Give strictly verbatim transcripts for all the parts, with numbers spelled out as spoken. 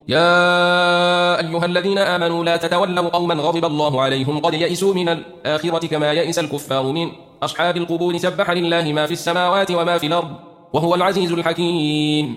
يا أيها الذين آمنوا لا تتولوا قوما غضب الله عليهم قد يئسوا من الآخرة كما يئس الكفار من أصحاب القبور. سبح لله ما في السماوات وما في الأرض وهو العزيز الحكيم.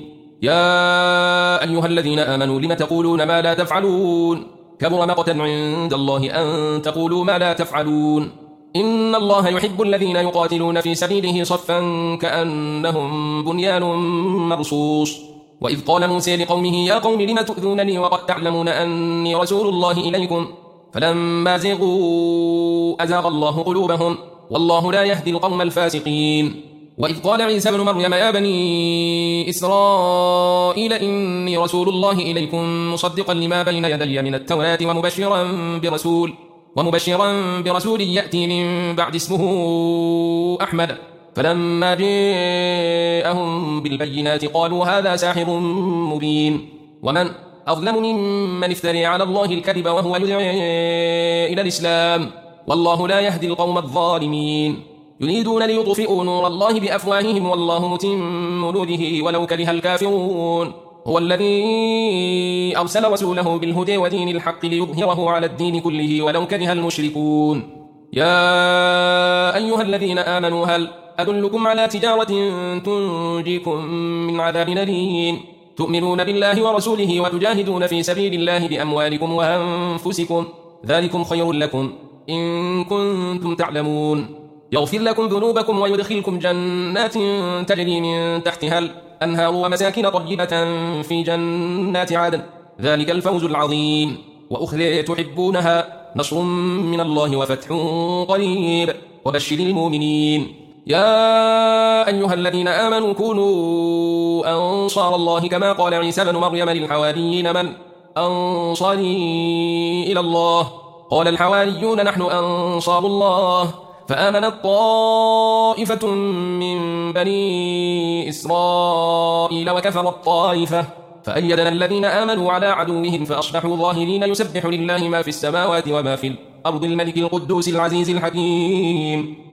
يا أيها الذين آمنوا لم تقولون ما لا تفعلون كبر مقتا عند الله أن تقولوا ما لا تفعلون. إن الله يحب الذين يقاتلون في سبيله صفا كأنهم بنيان مرصوص. وإذ قال موسى لقومه يا قوم لم تؤذونني وقد تعلمون أني رسول الله إليكم فلما زغوا أزاغ الله قلوبهم والله لا يهدي القوم الفاسقين. وإذ قال عيسى ابن مريم يا بني إسرائيل إني رسول الله إليكم مصدقا لما بين يدي من التوراة ومبشرا برسول ومبشرا برسول يأتي من بعد اسمه أحمد. فلما جاءهم بالبينات قالوا هذا ساحر مبين. ومن أظلم ممن افتري على الله الكذب وهو يدعي إلى الإسلام والله لا يهدي القوم الظالمين. يريدون ليطفئوا نور الله بأفواههم والله متم نوره ولو كره الكافرون. هو الذي أرسل رسوله بالهدى ودين الحق ليظهره على الدين كله ولو كره المشركون. يا أيها الذين آمنوا هل أدلكم على تجارة تنجيكم من عذاب أليم تؤمنون بالله ورسوله وتجاهدون في سبيل الله بأموالكم وأنفسكم ذلكم خير لكم إن كنتم تعلمون. يغفر لكم ذنوبكم ويدخلكم جنات تجري من تحتها الأنهار ومساكن طيبة في جنات عدن ذلك الفوز العظيم. وأخرى تحبونها نصر من الله وفتح قريب وبشر المؤمنين. يا أيها الذين آمنوا كونوا أنصار الله كما قال عيسى بن مريم للحواريين من أنصاري إلى الله قال الحواريون نحن أنصار الله. فآمنت طائفة من بني إسرائيل وكفرت طائفة فأيدنا الذين آمنوا على عدوهم فأصبحوا ظاهرين. يسبح لله ما في السماوات وما في الأرض الملك القدوس العزيز الحكيم.